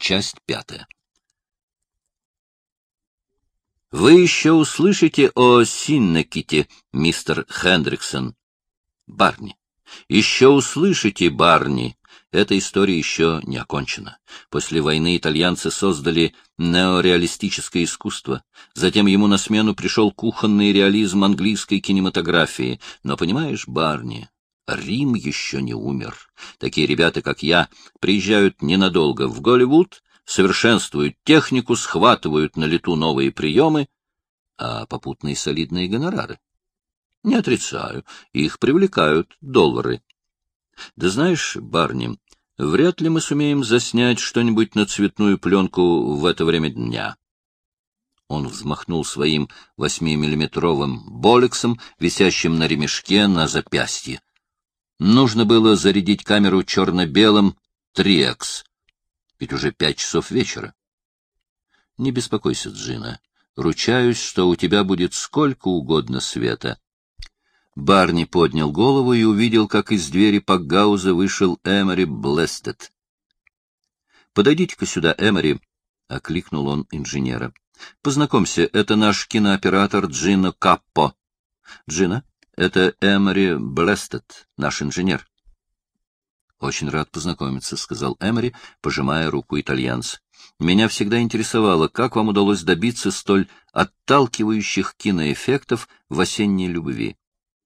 Часть 5. Вы еще услышите о Синнеките, мистер Хендриксон. Барни. Еще услышите, Барни. Эта история еще не окончена. После войны итальянцы создали неореалистическое искусство. Затем ему на смену пришел кухонный реализм английской кинематографии. Но, понимаешь, Барни, Рим еще не умер. Такие ребята, как я, приезжают ненадолго в Голливуд, совершенствуют технику, схватывают на лету новые приемы, а попутные солидные гонорары. Не отрицаю, их привлекают доллары. Да знаешь, Барни, вряд ли мы сумеем заснять что-нибудь на цветную пленку в это время дня. Он взмахнул своим 8-миллиметровым болексом, висящим на ремешке на запястье. Нужно было зарядить камеру черно-белым 3X, ведь уже 5 часов вечера. Не беспокойся, Джина. Ручаюсь, что у тебя будет сколько угодно света. Барни поднял голову и увидел, как из двери Пакгауза вышел Эмори Блестед. — Подойдите-ка сюда, Эмори, — окликнул он инженера. — Познакомься, это наш кинооператор Джино Каппо. Джина, это Эмори Блестед, наш инженер. — Очень рад познакомиться, — сказал Эмори, пожимая руку итальянца. — Меня всегда интересовало, как вам удалось добиться столь отталкивающих киноэффектов в осенней любви.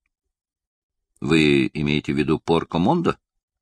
— Вы имеете в виду Порко Мондо?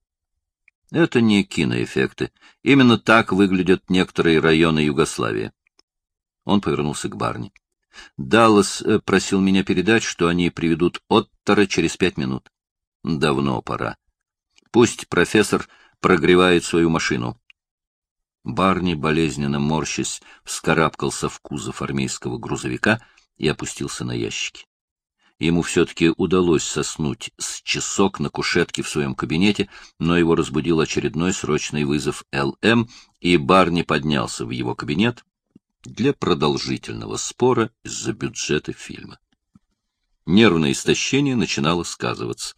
— Это не киноэффекты. Именно так выглядят некоторые районы Югославии. Он повернулся к Барни. — Даллас просил меня передать, что они приведут Оттора через 5 минут. — Давно пора. Пусть профессор прогревает свою машину. Барни, болезненно морщась, вскарабкался в кузов армейского грузовика и опустился на ящики. Ему все-таки удалось соснуть с часок на кушетке в своем кабинете, но его разбудил очередной срочный вызов ЛМ, и Барни поднялся в его кабинет для продолжительного спора из-за бюджета фильма. Нервное истощение начинало сказываться.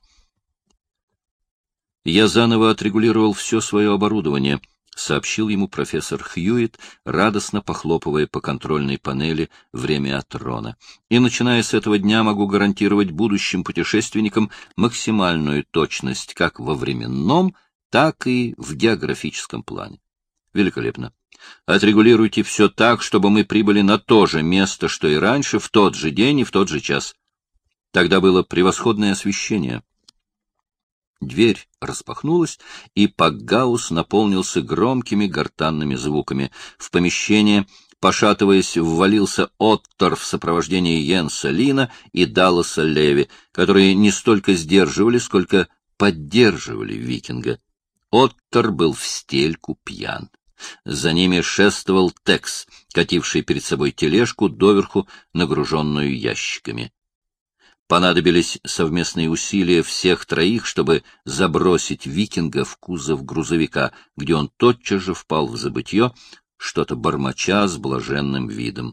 «Я заново отрегулировал все свое оборудование», — сообщил ему профессор Хьюитт, радостно похлопывая по контрольной панели время от Рона. «И, начиная с этого дня, могу гарантировать будущим путешественникам максимальную точность как во временном, так и в географическом плане. Великолепно. Отрегулируйте все так, чтобы мы прибыли на то же место, что и раньше, в тот же день и в тот же час. Тогда было превосходное освещение». Дверь распахнулась, и Пакгаус наполнился громкими гортанными звуками. В помещение, пошатываясь, ввалился Оттор в сопровождении Йенса Лина и Далласа Леви, которые не столько сдерживали, сколько поддерживали викинга. Оттор был в стельку пьян. За ними шествовал Текс, кативший перед собой тележку, доверху нагруженную ящиками. Понадобились совместные усилия всех троих, чтобы забросить викинга в кузов грузовика, где он тотчас же впал в забытье, что-то бормоча с блаженным видом.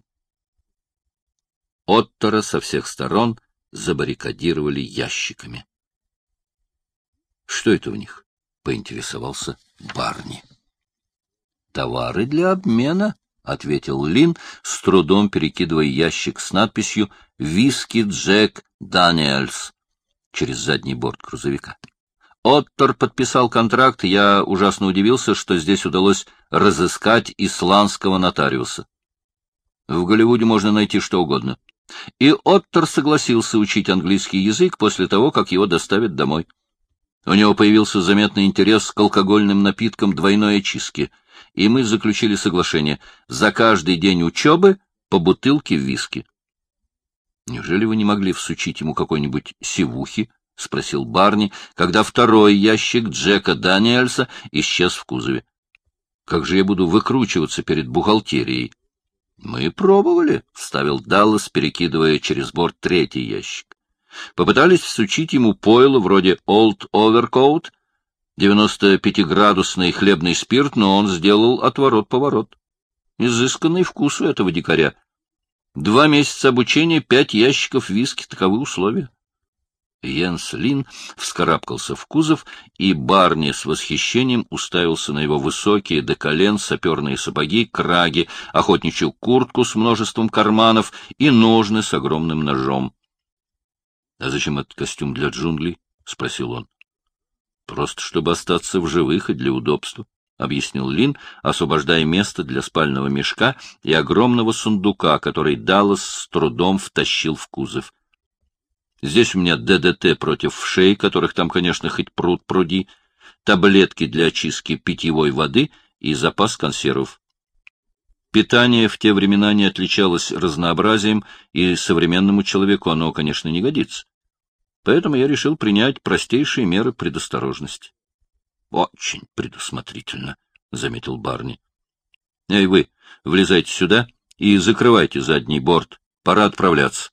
Оттора со всех сторон забаррикадировали ящиками. — Что это в них? — поинтересовался Барни. — Товары для обмена, — ответил Лин, с трудом перекидывая ящик с надписью «Виски Джек Даниэльс» через задний борт грузовика. Оттор подписал контракт, я ужасно удивился, что здесь удалось разыскать исландского нотариуса. В Голливуде можно найти что угодно. И Оттор согласился учить английский язык после того, как его доставят домой. У него появился заметный интерес к алкогольным напиткам двойной очистки, и мы заключили соглашение за каждый день учебы по бутылке виски. — Неужели вы не могли всучить ему какой-нибудь сивухи? — спросил Барни, когда второй ящик Джека Даниэльса исчез в кузове. — Как же я буду выкручиваться перед бухгалтерией? — Мы пробовали, — вставил Даллас, перекидывая через борт третий ящик. Попытались всучить ему пойло вроде Old Overcoat, 95-градусный хлебный спирт, но он сделал отворот-поворот. Изысканный вкус у этого дикаря. 2 месяца обучения, 5 ящиков виски — таковы условия. Йенс Лин вскарабкался в кузов, и Барни с восхищением уставился на его высокие до колен саперные сапоги, краги, охотничью куртку с множеством карманов и ножны с огромным ножом. — А зачем этот костюм для джунглей? — спросил он. — Просто чтобы остаться в живых и для удобства, — объяснил Лин, освобождая место для спального мешка и огромного сундука, который Даллас с трудом втащил в кузов. Здесь у меня ДДТ против вшей, которых там, конечно, хоть пруд пруди, таблетки для очистки питьевой воды и запас консервов. Питание в те времена не отличалось разнообразием, и современному человеку оно, конечно, не годится. Поэтому я решил принять простейшие меры предосторожности. — Очень предусмотрительно, — заметил Барни. — Эй, вы, влезайте сюда и закрывайте задний борт. Пора отправляться.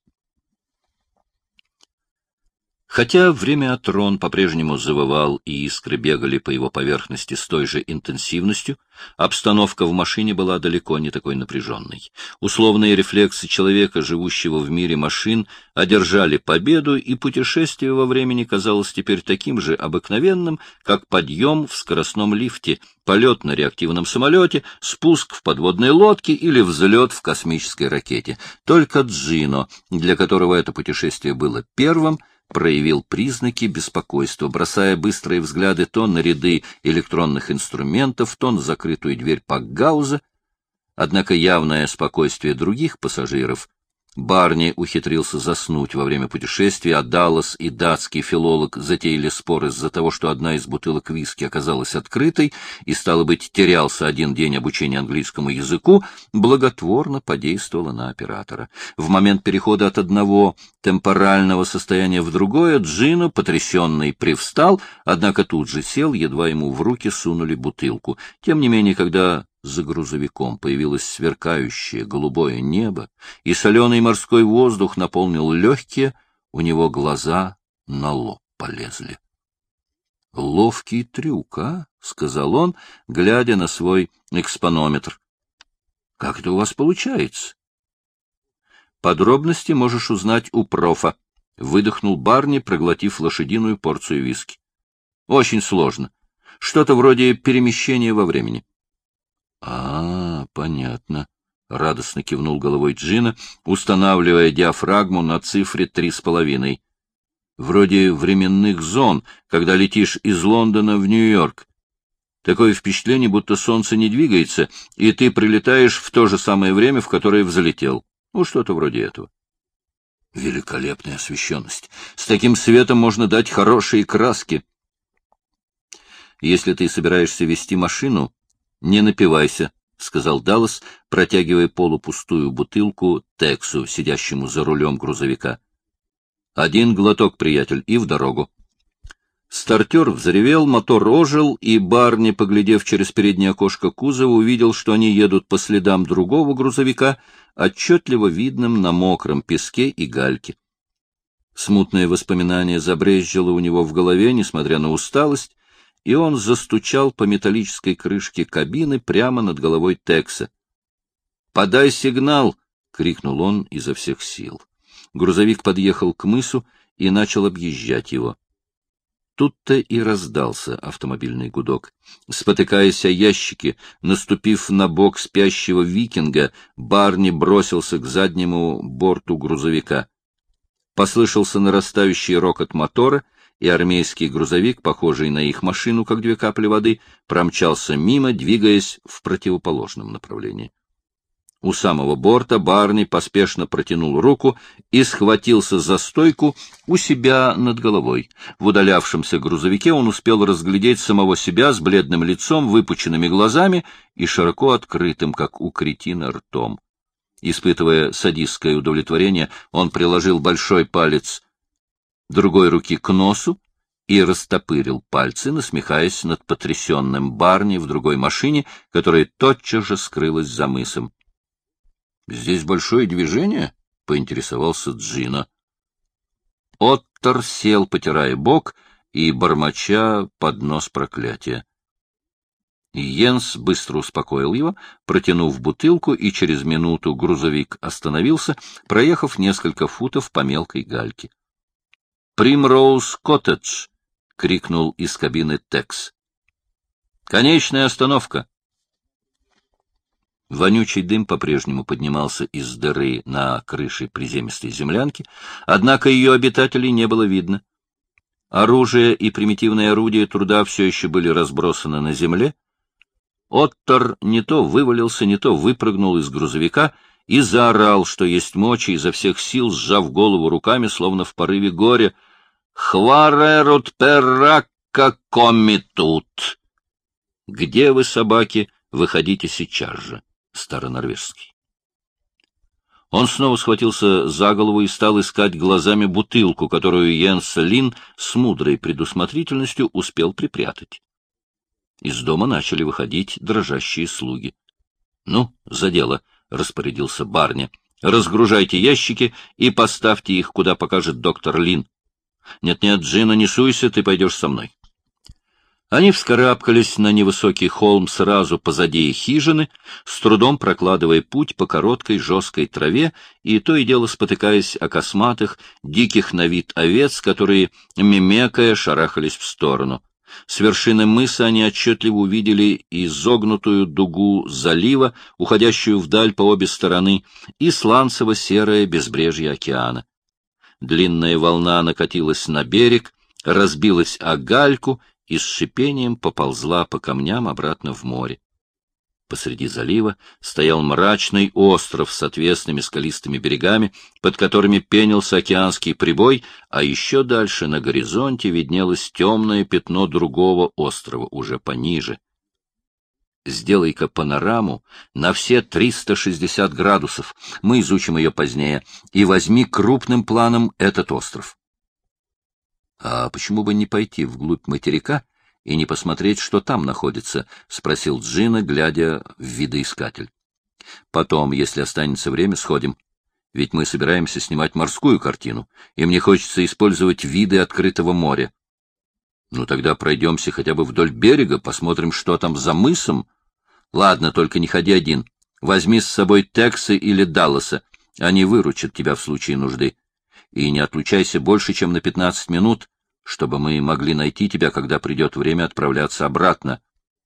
Хотя время от Рон по-прежнему завывал, и искры бегали по его поверхности с той же интенсивностью, обстановка в машине была далеко не такой напряженной. Условные рефлексы человека, живущего в мире машин, одержали победу, и путешествие во времени казалось теперь таким же обыкновенным, как подъем в скоростном лифте, полет на реактивном самолете, спуск в подводной лодке или взлет в космической ракете. Только Джино, для которого это путешествие было первым, проявил признаки беспокойства, бросая быстрые взгляды то на ряды электронных инструментов, то на закрытую дверь Пакгауза. Однако явное спокойствие других пассажиров. Барни ухитрился заснуть во время путешествия, а Даллас и датский филолог затеяли спор из-за того, что одна из бутылок виски оказалась открытой, и, стало быть, терялся один день обучения английскому языку, благотворно подействовало на оператора. В момент перехода от одного темпорального состояния в другое Джино, потрясенный, привстал, однако тут же сел, едва ему в руки сунули бутылку. Тем не менее, когда за грузовиком появилось сверкающее голубое небо, и соленый морской воздух наполнил легкие, у него глаза на лоб полезли. — Ловкий трюк, а? — сказал он, глядя на свой экспонометр. — Как это у вас получается? — Подробности можешь узнать у профа, — выдохнул Барни, проглотив лошадиную порцию виски. — Очень сложно. Что-то вроде перемещения во времени. — понятно, — радостно кивнул головой Джино, устанавливая диафрагму на цифре 3,5. — Вроде временных зон, когда летишь из Лондона в Нью-Йорк. Такое впечатление, будто солнце не двигается, и ты прилетаешь в то же самое время, в которое взлетел. Ну, что-то вроде этого. Великолепная освещенность. С таким светом можно дать хорошие краски. Если ты собираешься вести машину, не напивайся, — сказал Даллас, протягивая полупустую бутылку Тексу, сидящему за рулем грузовика. — Один глоток, приятель, и в дорогу. Стартер взревел, мотор ожил, и Барни, поглядев через переднее окошко кузова, увидел, что они едут по следам другого грузовика, отчетливо видным на мокром песке и гальке. Смутное воспоминание забрезжило у него в голове, несмотря на усталость, и он застучал по металлической крышке кабины прямо над головой Текса. «Подай сигнал!» — крикнул он изо всех сил. Грузовик подъехал к мысу и начал объезжать его. Тут-то и раздался автомобильный гудок. Спотыкаясь о ящики, наступив на бок спящего викинга, Барни бросился к заднему борту грузовика. Послышался нарастающий рокот мотора, и армейский грузовик, похожий на их машину, как две капли воды, промчался мимо, двигаясь в противоположном направлении. У самого борта Барни поспешно протянул руку и схватился за стойку у себя над головой. В удалявшемся грузовике он успел разглядеть самого себя с бледным лицом, выпученными глазами и широко открытым, как у кретина, ртом. Испытывая садистское удовлетворение, он приложил большой палец другой руки к носу и растопырил пальцы, насмехаясь над потрясенным Барни в другой машине, которая тотчас же скрылась за мысом. — Здесь большое движение? — поинтересовался Джино. Оттор сел, потирая бок и бормоча под нос проклятия. Йенс быстро успокоил его, протянув бутылку, и через минуту грузовик остановился, проехав несколько футов по мелкой гальке. Примроуз-коттедж! — крикнул из кабины Текс. — Конечная остановка! Вонючий дым по-прежнему поднимался из дыры на крыше приземистой землянки, однако ее обитателей не было видно. Оружие и примитивные орудия труда все еще были разбросаны на земле. Оттор не то вывалился, не то выпрыгнул из грузовика и заорал, что есть мочи, изо всех сил сжав голову руками, словно в порыве горя. «Хварерут перракка комитут!» «Где вы, собаки? Выходите сейчас же!» Старонорвежский. Он снова схватился за голову и стал искать глазами бутылку, которую Йенс Лин с мудрой предусмотрительностью успел припрятать. Из дома начали выходить дрожащие слуги. — Ну, за дело, — распорядился Барни. — Разгружайте ящики и поставьте их, куда покажет доктор Лин. Нет-нет, Джина, не суйся, ты пойдешь со мной. Они вскарабкались на невысокий холм сразу позади хижины, с трудом прокладывая путь по короткой жесткой траве и то и дело спотыкаясь о косматых, диких на вид овец, которые, мемекая, шарахались в сторону. С вершины мыса они отчетливо увидели изогнутую дугу залива, уходящую вдаль по обе стороны, и сланцево-серое безбрежье океана. Длинная волна накатилась на берег, разбилась о гальку и с шипением поползла по камням обратно в море. Посреди залива стоял мрачный остров с отвесными скалистыми берегами, под которыми пенился океанский прибой, а еще дальше на горизонте виднелось темное пятно другого острова, уже пониже. Сделай-ка панораму на все 360 градусов, мы изучим ее позднее, и возьми крупным планом этот остров. — А почему бы не пойти вглубь материка и не посмотреть, что там находится? — спросил Джина, глядя в видоискатель. — Потом, если останется время, сходим. Ведь мы собираемся снимать морскую картину, и мне хочется использовать виды открытого моря. Ну, тогда пройдемся хотя бы вдоль берега, посмотрим, что там за мысом. Ладно, только не ходи один. Возьми с собой Текса или Далласа. Они выручат тебя в случае нужды. И не отлучайся больше, чем на 15 минут, чтобы мы могли найти тебя, когда придет время отправляться обратно.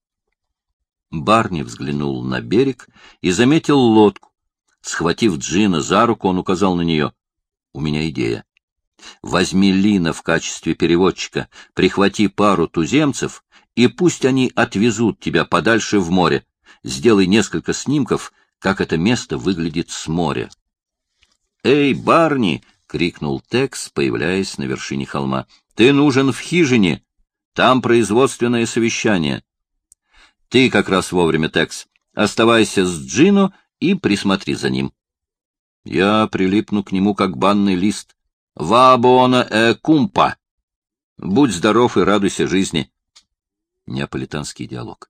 Барни взглянул на берег и заметил лодку. Схватив Джина за руку, он указал на нее. — У меня идея. Возьми Лина в качестве переводчика, прихвати пару туземцев, и пусть они отвезут тебя подальше в море. Сделай несколько снимков, как это место выглядит с моря. — Эй, Барни! — крикнул Текс, появляясь на вершине холма. — Ты нужен в хижине. Там производственное совещание. Ты как раз вовремя, Текс. Оставайся с Джино и присмотри за ним. Я прилипну к нему, как банный лист. Вабона кумпа. Будь здоров и радуйся жизни. Неаполитанский диалог.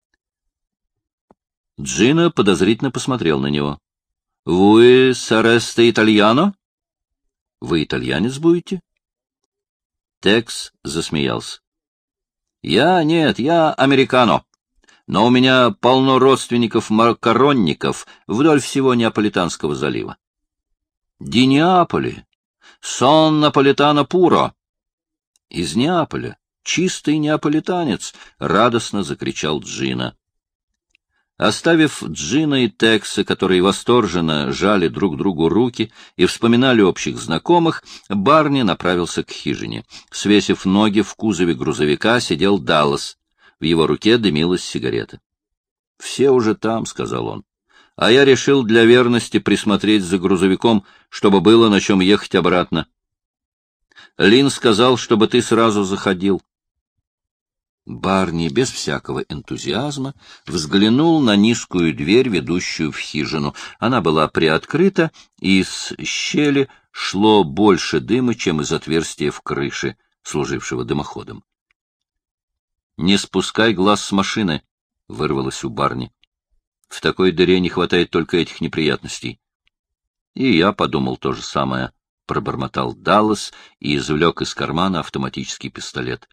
Джино подозрительно посмотрел на него. — Вы саресте итальяно? — Вы итальянец будете? Текс засмеялся. — Я американо. Но у меня полно родственников-макаронников вдоль всего Неаполитанского залива. — Ди Неаполи. Сон Наполитано пуро. — Из Неаполя. Чистый неаполитанец! — радостно закричал Джино. Оставив Джина и Текса, которые восторженно жали друг другу руки и вспоминали общих знакомых, Барни направился к хижине. Свесив ноги в кузове грузовика, сидел Даллас. В его руке дымилась сигарета. — Все уже там, — сказал он. — А я решил для верности присмотреть за грузовиком, чтобы было на чем ехать обратно. Лин сказал, чтобы ты сразу заходил. Барни без всякого энтузиазма взглянул на низкую дверь, ведущую в хижину. Она была приоткрыта, и из щели шло больше дыма, чем из отверстия в крыше, служившего дымоходом. — Не спускай глаз с машины, — вырвалось у Барни. — В такой дыре не хватает только этих неприятностей. — И я подумал то же самое, — пробормотал Даллас и извлек из кармана автоматический пистолет.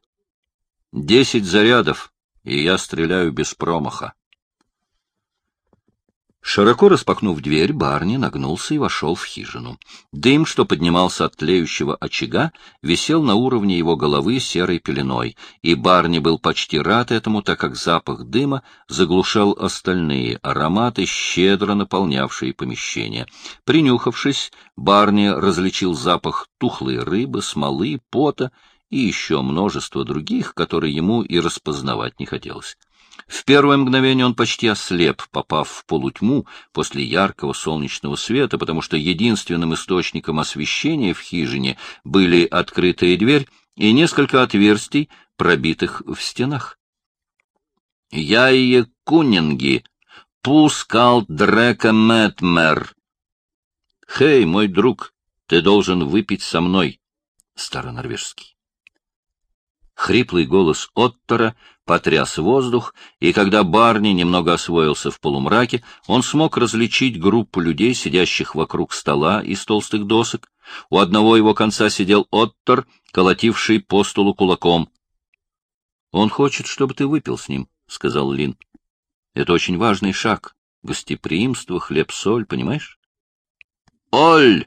10 зарядов, и я стреляю без промаха. Широко распахнув дверь, Барни нагнулся и вошел в хижину. Дым, что поднимался от тлеющего очага, висел на уровне его головы серой пеленой, и Барни был почти рад этому, так как запах дыма заглушал остальные ароматы, щедро наполнявшие помещение. Принюхавшись, Барни различил запах тухлой рыбы, смолы, пота и еще множество других, которые ему и распознавать не хотелось. В первое мгновение он почти ослеп, попав в полутьму после яркого солнечного света, потому что единственным источником освещения в хижине были открытая дверь и несколько отверстий, пробитых в стенах. «Яйе кунинги, пускал дрека мэтмер». «Хей, мой друг, ты должен выпить со мной», старонорвежский. Хриплый голос Оттора потряс воздух, и когда Барни немного освоился в полумраке, он смог различить группу людей, сидящих вокруг стола из толстых досок. У одного его конца сидел Оттор, колотивший по столу кулаком. — Он хочет, чтобы ты выпил с ним, — сказал Лин. — Это очень важный шаг. Гостеприимство, хлеб-соль, понимаешь? — Оль!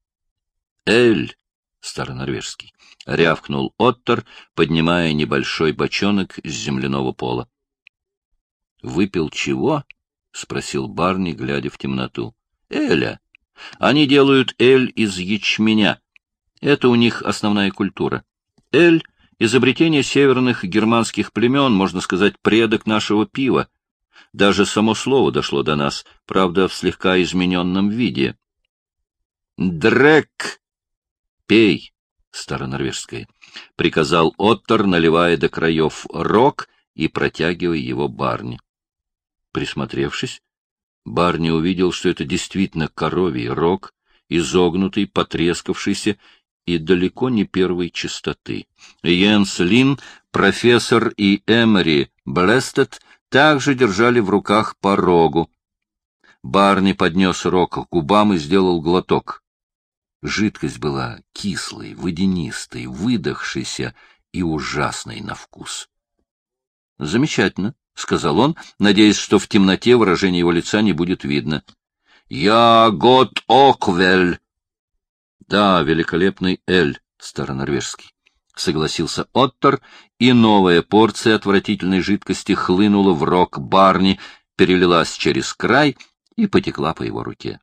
Эль! Старонорвежский. — рявкнул Оттор, поднимая небольшой бочонок с земляного пола. — Выпил чего? — спросил Барни, глядя в темноту. — Эля. Они делают эль из ячменя. Это у них основная культура. Эль — изобретение северных германских племен, можно сказать, предок нашего пива. Даже само слово дошло до нас, правда, в слегка измененном виде. — Дрек! Пей! Старонорвежское, — приказал Оттор, наливая до краев рог и протягивая его Барни. Присмотревшись, Барни увидел, что это действительно коровий рог, изогнутый, потрескавшийся и далеко не первой чистоты. Йенс Лин, профессор и Эмери Блестед также держали в руках по рогу. Барни поднес рог к губам и сделал глоток. Жидкость была кислой, водянистой, выдохшейся и ужасной на вкус. — Замечательно, — сказал он, надеясь, что в темноте выражение его лица не будет видно. — Я гот оквель. — Да, великолепный эль, старонорвежский, — согласился Оттор, и новая порция отвратительной жидкости хлынула в рог Барни, перелилась через край и потекла по его руке.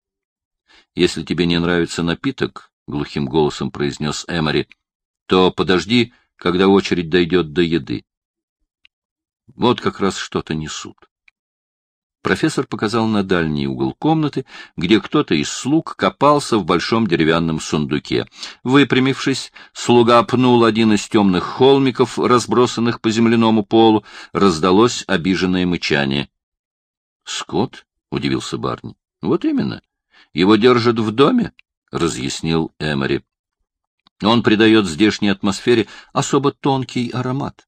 — Если тебе не нравится напиток, — глухим голосом произнес Эмори, — то подожди, когда очередь дойдет до еды. Вот как раз что-то несут. Профессор показал на дальний угол комнаты, где кто-то из слуг копался в большом деревянном сундуке. Выпрямившись, слуга пнул один из темных холмиков, разбросанных по земляному полу, раздалось обиженное мычание. — Скот? — удивился Барни. — Вот именно. Его держат в доме, — разъяснил Эмори. Он придает здешней атмосфере особо тонкий аромат.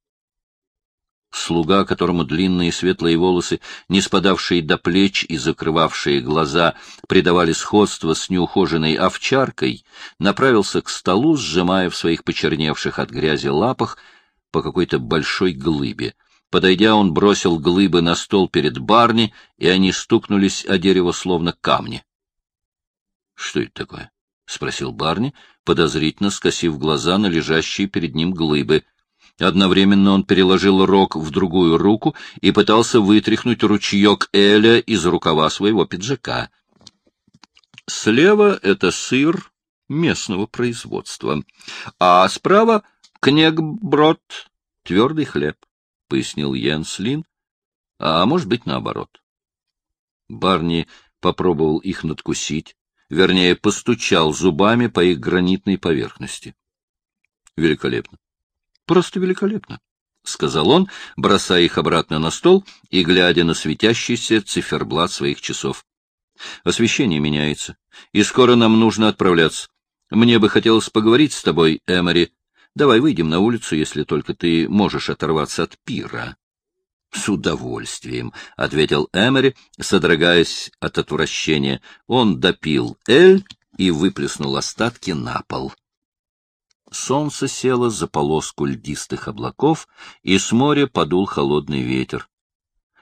Слуга, которому длинные светлые волосы, не спадавшие до плеч и закрывавшие глаза, придавали сходство с неухоженной овчаркой, направился к столу, сжимая в своих почерневших от грязи лапах по какой-то большой глыбе. Подойдя, он бросил глыбы на стол перед Барни, и они стукнулись о дерево словно камни. — Что это такое? — спросил Барни, подозрительно скосив глаза на лежащие перед ним глыбы. Одновременно он переложил рог в другую руку и пытался вытряхнуть ручеек эля из рукава своего пиджака. Слева — это сыр местного производства, а справа — кнегброд, твердый хлеб, — пояснил Йенс Лин, — а может быть, наоборот. Барни попробовал их надкусить, вернее, постучал зубами по их гранитной поверхности. Великолепно. Просто великолепно, — сказал он, бросая их обратно на стол и глядя на светящийся циферблат своих часов. Освещение меняется, и скоро нам нужно отправляться. Мне бы хотелось поговорить с тобой, Эмори. Давай выйдем на улицу, если только ты можешь оторваться от пира. — С удовольствием, — ответил Эмори, содрогаясь от отвращения. Он допил эль и выплеснул остатки на пол. Солнце село за полоску льдистых облаков, и с моря подул холодный ветер.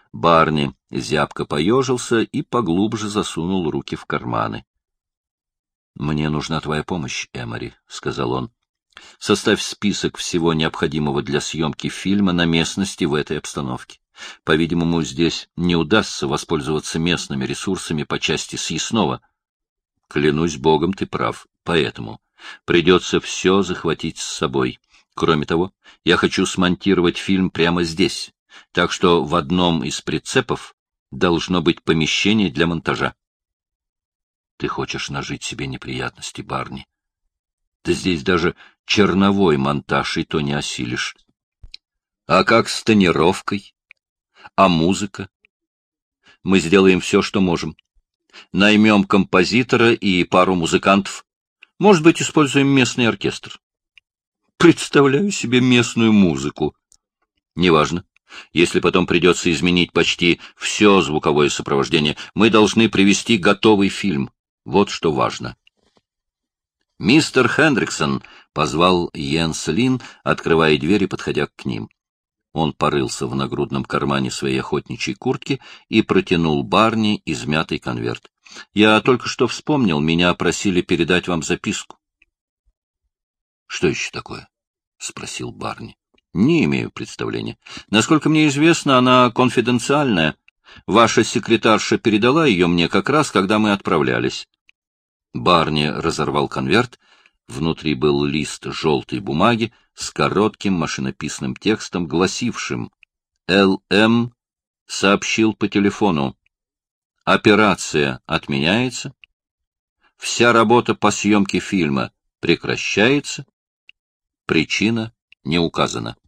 Барни зябко поежился и поглубже засунул руки в карманы. — Мне нужна твоя помощь, Эмори, — сказал он. — Составь список всего необходимого для съемки фильма на местности в этой обстановке. По-видимому, здесь не удастся воспользоваться местными ресурсами по части съестного. Клянусь богом, ты прав, поэтому придется все захватить с собой. Кроме того, я хочу смонтировать фильм прямо здесь, так что в одном из прицепов должно быть помещение для монтажа. Ты хочешь нажить себе неприятности, Барни. Ты здесь даже черновой монтаж и то не осилишь. А как с тонировкой? А музыка? Мы сделаем все, что можем. Наймем композитора и пару музыкантов. Может быть, используем местный оркестр. Представляю себе местную музыку. Неважно. Если потом придется изменить почти все звуковое сопровождение, мы должны привести готовый фильм. Вот что важно. «Мистер Хендриксон», — позвал Йенс Лин, открывая дверь и подходя к ним. Он порылся в нагрудном кармане своей охотничьей куртки и протянул Барни измятый конверт. «Я только что вспомнил, меня просили передать вам записку». «Что еще такое?» — спросил Барни. «Не имею представления. Насколько мне известно, она конфиденциальная. Ваша секретарша передала ее мне как раз, когда мы отправлялись». Барни разорвал конверт. Внутри был лист желтой бумаги с коротким машинописным текстом, гласившим: «Л.М. сообщил по телефону. Операция отменяется. Вся работа по съемке фильма прекращается. Причина не указана».